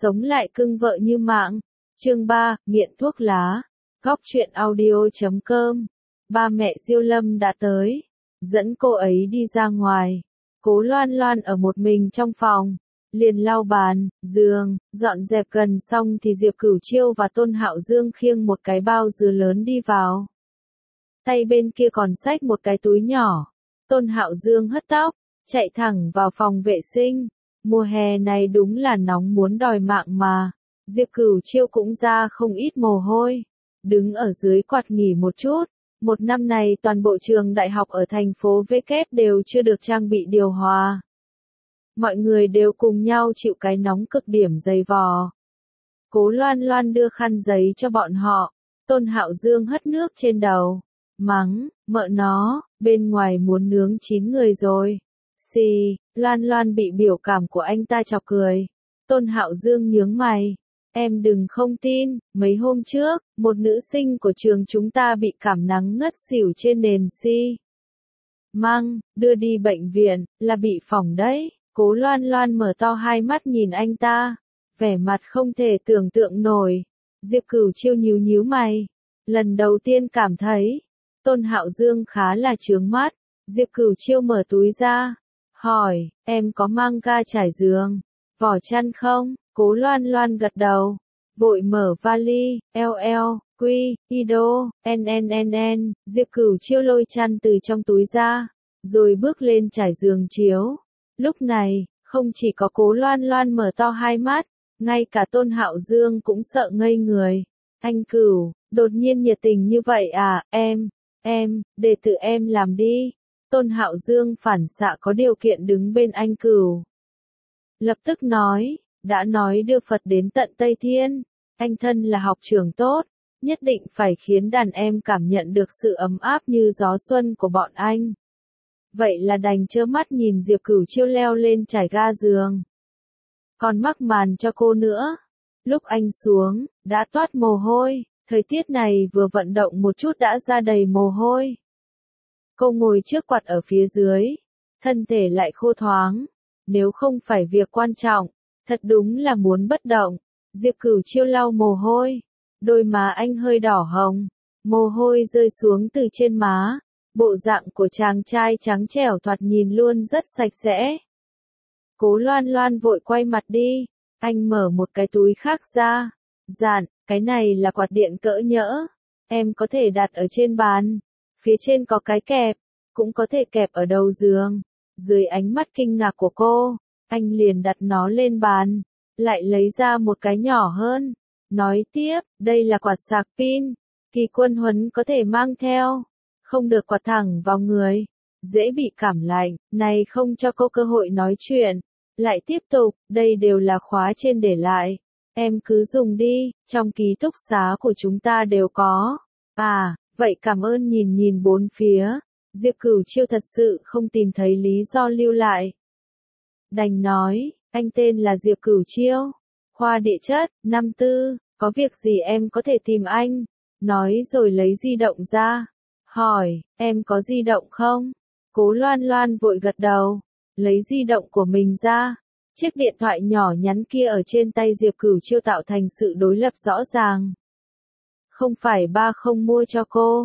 sống lại cưng vợ như mạng. Chương 3, nghiện thuốc lá. Góc truyện audio.com. Ba mẹ Diêu Lâm đã tới, dẫn cô ấy đi ra ngoài. Cố Loan Loan ở một mình trong phòng, liền lau bàn, giường, dọn dẹp gần xong thì Diệp Cửu Chiêu và Tôn Hạo Dương khiêng một cái bao dứa lớn đi vào. Tay bên kia còn xách một cái túi nhỏ. Tôn Hạo Dương hất tóc, chạy thẳng vào phòng vệ sinh. Mùa hè này đúng là nóng muốn đòi mạng mà. Diệp Cửu Chiêu cũng ra không ít mồ hôi, đứng ở dưới quạt nghỉ một chút. Một năm này toàn bộ trường đại học ở thành phố V kép đều chưa được trang bị điều hòa. Mọi người đều cùng nhau chịu cái nóng cực điểm dày vò. Cố Loan Loan đưa khăn giấy cho bọn họ. Tôn Hạo Dương hất nước trên đầu, mắng, mợ nó, bên ngoài muốn nướng 9 người rồi. Xì, Loan Loan bị biểu cảm của anh ta chọc cười. Tôn Hạo Dương nhướng mày. Em đừng không tin, mấy hôm trước, một nữ sinh của trường chúng ta bị cảm nắng ngất xỉu trên nền xi măng, đưa đi bệnh viện, là bị phỏng đấy. Cố Loan Loan mở to hai mắt nhìn anh ta, vẻ mặt không thể tưởng tượng nổi. Diệp Cửu Chiêu nhíu nhíu mày, lần đầu tiên cảm thấy Tôn Hạo Dương khá là chướng mắt. Diệp Cửu Chiêu mở túi ra, hỏi, em có mang ga trải giường, vỏ chăn không? Cố Loan Loan gật đầu, vội mở vali, quy, ido, n. Diệp Cửu Chiêu lôi chăn từ trong túi ra, rồi bước lên trải giường chiếu. Lúc này, không chỉ có Cố Loan Loan mở to hai mắt, ngay cả Tôn Hạo Dương cũng sợ ngây người. Anh Cửu, đột nhiên nhiệt tình như vậy à? Em, để tự em làm đi. Tôn Hạo Dương phản xạ có điều kiện đứng bên anh Cửu, lập tức nói, đã nói đưa Phật đến tận Tây Thiên, anh thân là học trưởng tốt, nhất định phải khiến đàn em cảm nhận được sự ấm áp như gió xuân của bọn anh. Vậy là đành trơ mắt nhìn Diệp Cửu Chiêu leo lên trải ga giường, còn mắc màn cho cô nữa. Lúc anh xuống, đã toát mồ hôi, thời tiết này vừa vận động một chút đã ra đầy mồ hôi. Cô ngồi trước quạt ở phía dưới, thân thể lại khô thoáng, nếu không phải việc quan trọng, thật đúng là muốn bất động. Diệp Cửu Chiêu lau mồ hôi, đôi má anh hơi đỏ hồng, mồ hôi rơi xuống từ trên má, bộ dạng của chàng trai trắng trẻo thoạt nhìn luôn rất sạch sẽ. Cố Loan Loan vội quay mặt đi, anh mở một cái túi khác ra, dặn, cái này là quạt điện cỡ nhỡ, em có thể đặt ở trên bàn, phía trên có cái kẹp, cũng có thể kẹp ở đầu giường. Dưới ánh mắt kinh ngạc của cô, anh liền đặt nó lên bàn, lại lấy ra một cái nhỏ hơn, nói tiếp, đây là quạt sạc pin, Kỳ Quân Huấn có thể mang theo, không được quạt thẳng vào người, dễ bị cảm lạnh. Này không cho cô cơ hội nói chuyện, lại tiếp tục, đây đều là khóa trên để lại, em cứ dùng đi, trong ký túc xá của chúng ta đều có. À, vậy cảm ơn. Nhìn bốn phía, Diệp Cửu Chiêu thật sự không tìm thấy lý do lưu lại. Đành nói, anh tên là Diệp Cửu Chiêu, khoa địa chất, năm tư, có việc gì em có thể tìm anh. Nói rồi lấy di động ra, hỏi, em có di động không? Cố Loan Loan vội gật đầu, lấy di động của mình ra. Chiếc điện thoại nhỏ nhắn kia ở trên tay Diệp Cửu Chiêu tạo thành sự đối lập rõ ràng. Không phải ba không mua cho cô,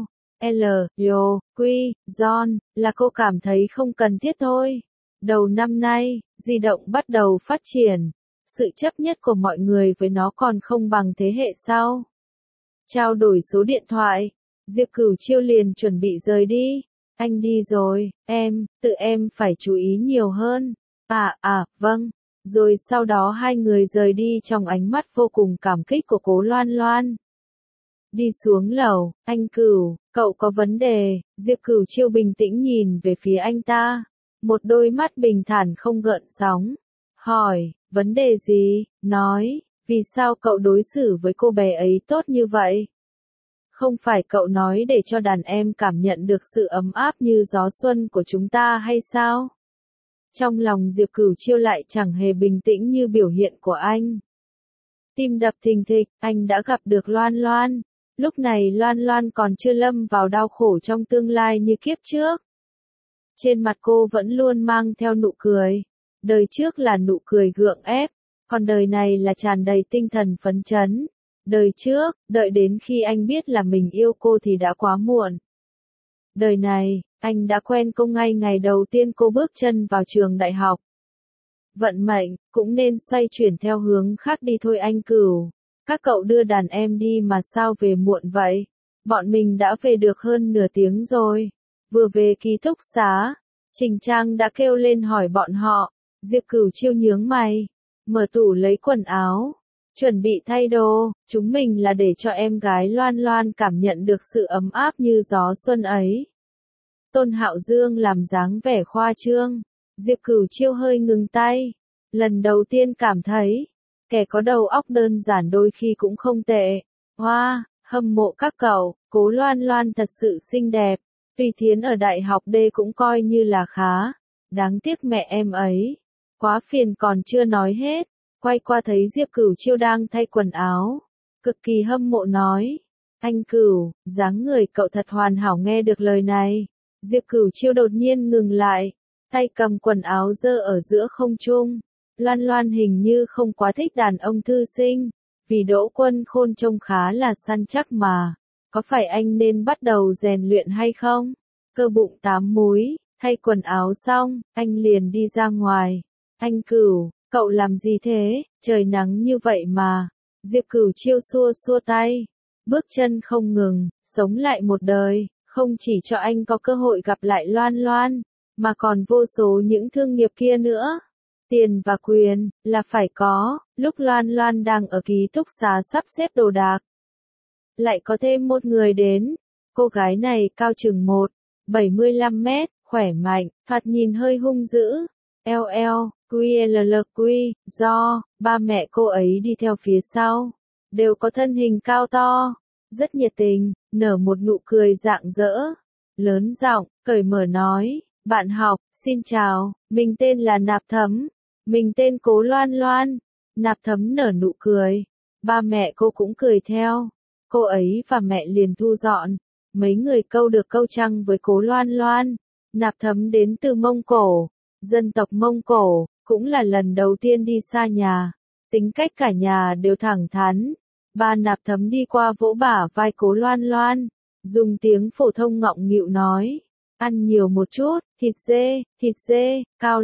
John, là cô cảm thấy không cần thiết thôi. Đầu năm nay, di động bắt đầu phát triển, sự chấp nhất của mọi người với nó còn không bằng thế hệ sau. Trao đổi số điện thoại, Diệp Cửu Chiêu liền chuẩn bị rời đi. Anh đi rồi, tự em phải chú ý nhiều hơn. Vâng. Rồi sau đó hai người rời đi trong ánh mắt vô cùng cảm kích của Cố Loan Loan. Đi xuống lầu, anh Cửu, cậu có vấn đề. Diệp Cửu Chiêu bình tĩnh nhìn về phía anh ta, một đôi mắt bình thản không gợn sóng. Hỏi, vấn đề gì? Nói, vì sao cậu đối xử với cô bé ấy tốt như vậy? Không phải cậu nói để cho đàn em cảm nhận được sự ấm áp như gió xuân của chúng ta hay sao? Trong lòng Diệp Cửu Chiêu lại chẳng hề bình tĩnh như biểu hiện của anh. Tim đập thình thịch, anh đã gặp được Loan Loan. Lúc này Loan Loan còn chưa lâm vào đau khổ trong tương lai như kiếp trước. Trên mặt cô vẫn luôn mang theo nụ cười. Đời trước là nụ cười gượng ép, Còn đời này là tràn đầy tinh thần phấn chấn. Đời trước, đợi đến khi anh biết là mình yêu cô thì đã quá muộn. Đời này, anh đã quen cô ngay ngày đầu tiên cô bước chân vào trường đại học. Vận mệnh, cũng nên xoay chuyển theo hướng khác đi thôi anh Cửu. Các cậu đưa đàn em đi mà sao về muộn vậy? Bọn mình đã về được hơn nửa tiếng rồi. Vừa về ký túc xá, Trình Trang đã kêu lên hỏi bọn họ. Diệp Cửu Chiêu nhướng mày, mở tủ lấy quần áo, chuẩn bị thay đồ. Chúng mình là để cho em gái Loan Loan cảm nhận được sự ấm áp như gió xuân ấy. Tôn Hạo Dương làm dáng vẻ khoa trương. Diệp Cửu Chiêu hơi ngừng tay. Lần đầu tiên cảm thấy, kẻ có đầu óc đơn giản đôi khi cũng không tệ. Hoa, hâm mộ các cậu, cố Loan Loan thật sự xinh đẹp. Tùy Thiến ở đại học D cũng coi như là khá. Đáng tiếc mẹ em ấy. Quá phiền còn chưa nói hết. Quay qua thấy Diệp Cửu Chiêu đang thay quần áo. Cực kỳ hâm mộ nói. Anh Cửu, dáng người cậu thật hoàn hảo nghe được lời này. Diệp Cửu Chiêu đột nhiên ngừng lại. Tay cầm quần áo giơ ở giữa không trung. Loan Loan hình như không quá thích đàn ông thư sinh. Vì Đỗ Quân Khôn trông khá là săn chắc mà. Có phải anh nên bắt đầu rèn luyện hay không? Cơ bụng 8 múi, thay quần áo xong, anh liền đi ra ngoài. Anh Cửu, cậu làm gì thế? Trời nắng như vậy mà. Diệp Cửu Chiêu xua xua tay. Bước chân không ngừng, sống lại một đời. Không chỉ cho anh có cơ hội gặp lại Loan Loan, mà còn vô số những thương nghiệp kia nữa. Tiền và quyền, là phải có. Lúc Loan Loan đang ở ký túc xá sắp xếp đồ đạc, lại có thêm một người đến. Cô gái này cao chừng 1,75 mét, khỏe mạnh, thoạt nhìn hơi hung dữ. QLLQ, do, ba mẹ cô ấy đi theo phía sau. Đều có thân hình cao to, rất nhiệt tình, nở một nụ cười rạng rỡ. Lớn giọng, cởi mở nói, bạn học, xin chào, mình tên là Nạp Thấm. Mình tên Cố Loan Loan. Nạp Thấm nở nụ cười. Ba mẹ cô cũng cười theo. Cô ấy và mẹ liền thu dọn. Mấy người câu được câu trăng với Cố Loan Loan. Nạp Thấm đến từ Mông Cổ. Dân tộc Mông Cổ, cũng là lần đầu tiên đi xa nhà. Tính cách cả nhà đều thẳng thắn. Ba Nạp Thấm đi qua vỗ bả vai Cố Loan Loan. Dùng tiếng phổ thông ngọng nghịu nói. Ăn nhiều một chút, thịt dê, cao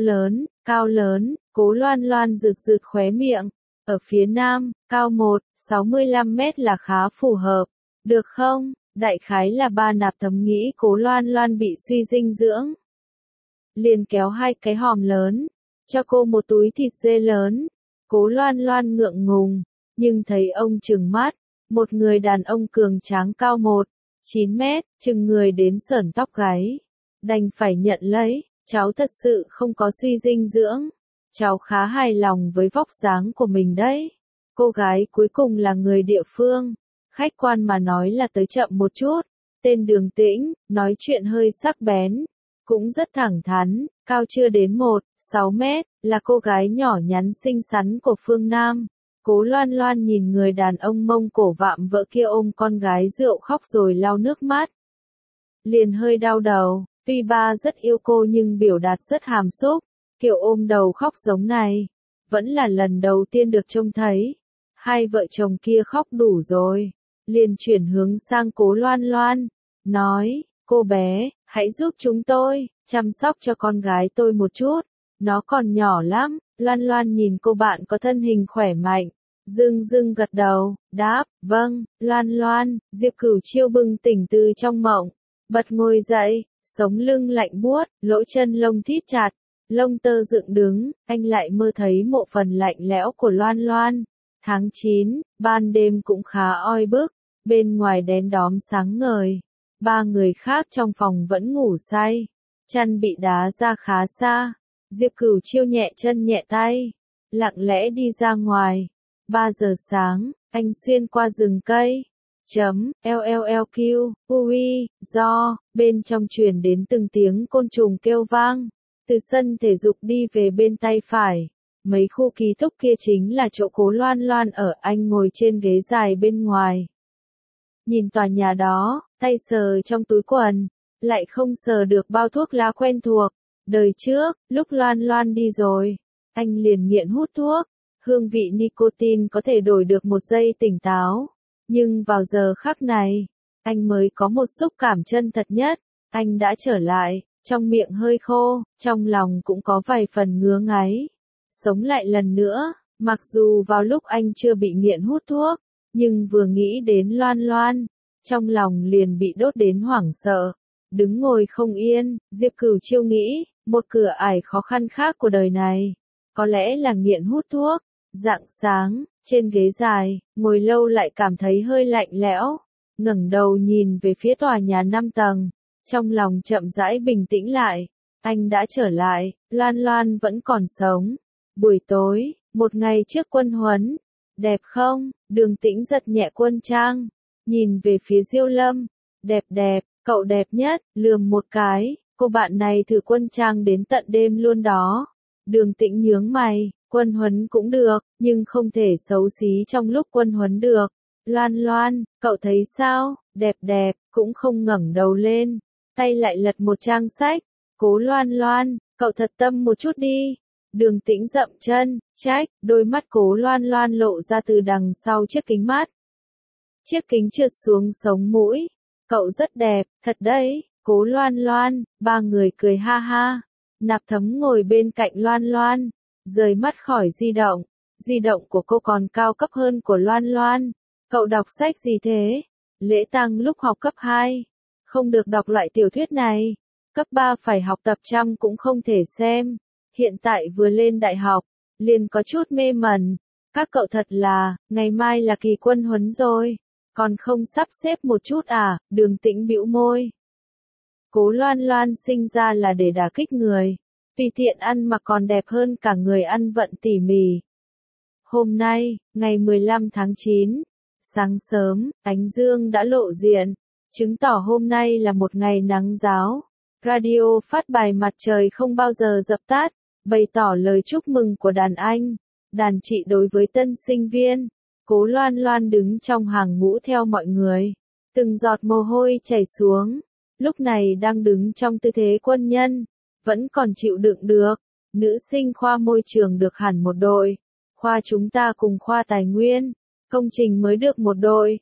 lớn, Cố Loan Loan rực rực khóe miệng. Ở phía nam, cao 1,65 mét là khá phù hợp. Được không? Đại khái là ba Nạp Thấm nghĩ Cố Loan Loan bị suy dinh dưỡng. Liền kéo hai cái hòm lớn, cho cô một túi thịt dê lớn. Cố Loan Loan ngượng ngùng, nhưng thấy ông trừng mắt. Một người đàn ông cường tráng cao 1,9 mét, chừng người đến sởn tóc gáy. Đành phải nhận lấy, cháu thật sự không có suy dinh dưỡng. Cháu khá hài lòng với vóc dáng của mình đấy. Cô gái cuối cùng là người địa phương. Khách quan mà nói là tới chậm một chút. Tên Đường Tĩnh, nói chuyện hơi sắc bén. Cũng rất thẳng thắn, cao chưa đến 1,6 mét, là cô gái nhỏ nhắn xinh xắn của phương Nam. Cố Loan Loan nhìn người đàn ông Mông Cổ vạm vỡ kia ôm con gái rượu khóc rồi lau nước mắt. Liền hơi đau đầu, tuy ba rất yêu cô nhưng biểu đạt rất hàm xúc, kiểu ôm đầu khóc giống này. Vẫn là lần đầu tiên được trông thấy. Hai vợ chồng kia khóc đủ rồi. Liền chuyển hướng sang Cố Loan Loan. Nói, cô bé, hãy giúp chúng tôi, chăm sóc cho con gái tôi một chút. Nó còn nhỏ lắm. Loan Loan nhìn cô bạn có thân hình khỏe mạnh. Dưng gật đầu, đáp, vâng, Loan Loan. Diệp Cửu Chiêu bừng tỉnh từ trong mộng. Bật ngồi dậy, sống lưng lạnh buốt, lỗ chân lông thít chặt, lông tơ dựng đứng, anh lại mơ thấy mộ phần lạnh lẽo của Loan Loan. Tháng 9, ban đêm cũng khá oi bức, bên ngoài đèn đóm sáng ngời. Ba người khác trong phòng vẫn ngủ say, chăn bị đá ra khá xa. Diệp Cửu Chiêu nhẹ chân nhẹ tay, lặng lẽ đi ra ngoài. 3 giờ sáng, anh xuyên qua rừng cây. LLLQ, ui, do, bên trong truyền đến từng tiếng côn trùng kêu vang. Từ sân thể dục đi về bên tay phải. Mấy khu ký túc kia chính là chỗ Cố Loan Loan ở, anh ngồi trên ghế dài bên ngoài. Nhìn tòa nhà đó, tay sờ trong túi quần, lại không sờ được bao thuốc lá quen thuộc. Đời trước, lúc Loan Loan đi rồi, anh liền nghiện hút thuốc. Hương vị nicotine có thể đổi được một giây tỉnh táo. Nhưng vào giờ khắc này, anh mới có một xúc cảm chân thật nhất. Anh đã trở lại, trong miệng hơi khô, trong lòng cũng có vài phần ngứa ngáy. Sống lại lần nữa, mặc dù vào lúc anh chưa bị nghiện hút thuốc, nhưng vừa nghĩ đến Loan Loan, trong lòng liền bị đốt đến hoảng sợ. Đứng ngồi không yên, Diệp Cửu Chiêu nghĩ, một cửa ải khó khăn khác của đời này, có lẽ là nghiện hút thuốc. Rạng sáng, trên ghế dài, ngồi lâu lại cảm thấy hơi lạnh lẽo, ngẩng đầu nhìn về phía tòa nhà 5 tầng, trong lòng chậm rãi bình tĩnh lại. Anh đã trở lại, Loan Loan vẫn còn sống. Buổi tối, một ngày trước quân huấn, đẹp không? Đường Tĩnh giật nhẹ quân trang, nhìn về phía Diêu Lâm, đẹp đẹp, cậu đẹp nhất, lườm một cái, cô bạn này thử quân trang đến tận đêm luôn đó. Đường Tĩnh nhướng mày, quân huấn cũng được, nhưng không thể xấu xí trong lúc quân huấn được. Loan Loan, cậu thấy sao? Đẹp đẹp, cũng không ngẩng đầu lên, tay lại lật một trang sách. Cố Loan Loan, cậu thật tâm một chút đi. Đường Tĩnh dậm chân, trách, đôi mắt Cố Loan Loan lộ ra từ đằng sau chiếc kính mắt. Chiếc kính trượt xuống sống mũi. Cậu rất đẹp, thật đấy, Cố Loan Loan. Ba người cười ha ha. Nạp Thấm ngồi bên cạnh Loan Loan, rời mắt khỏi di động của cô còn cao cấp hơn của Loan Loan. Cậu đọc sách gì thế? Lễ tang lúc học cấp 2, không được đọc loại tiểu thuyết này. Cấp 3 phải học tập trăm cũng không thể xem. Hiện tại vừa lên đại học, liền có chút mê mẩn. Các cậu thật là, ngày mai là kỳ quân huấn rồi, còn không sắp xếp một chút à? Đường Tĩnh bĩu môi. Cố Loan Loan sinh ra là để đả kích người, vì tiện ăn mặc còn đẹp hơn cả người ăn vận tỉ mỉ. Hôm nay, ngày 15 tháng 9, sáng sớm, ánh dương đã lộ diện, chứng tỏ hôm nay là một ngày nắng ráo. Radio phát bài Mặt trời không bao giờ dập tắt, bày tỏ lời chúc mừng của đàn anh, đàn chị đối với tân sinh viên. Cố Loan Loan đứng trong hàng ngũ theo mọi người, từng giọt mồ hôi chảy xuống, lúc này đang đứng trong tư thế quân nhân, vẫn còn chịu đựng được. Nữ sinh khoa môi trường được hẳn một đội, khoa chúng ta cùng khoa tài nguyên, công trình mới được một đội.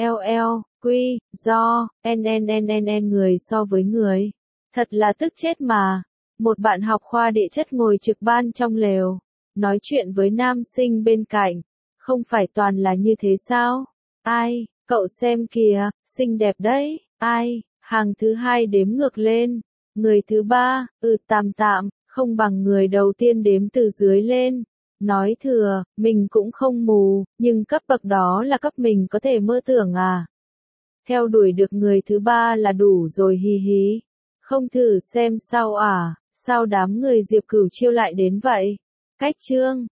Q, do, n người so với người. Thật là tức chết mà. Một bạn học khoa địa chất ngồi trực ban trong lều, nói chuyện với nam sinh bên cạnh. Không phải toàn là như thế sao? Ai, cậu xem kìa, xinh đẹp đấy. Ai, hàng thứ 2 đếm ngược lên. Người thứ 3, tạm tạm, không bằng người đầu tiên đếm từ dưới lên. Nói thừa, mình cũng không mù, nhưng cấp bậc đó là cấp mình có thể mơ tưởng à. Theo đuổi được người thứ 3 là đủ rồi hì hí. Không thử xem sao à, sao đám người Diệp Cửu Chiêu lại đến vậy? Cách chương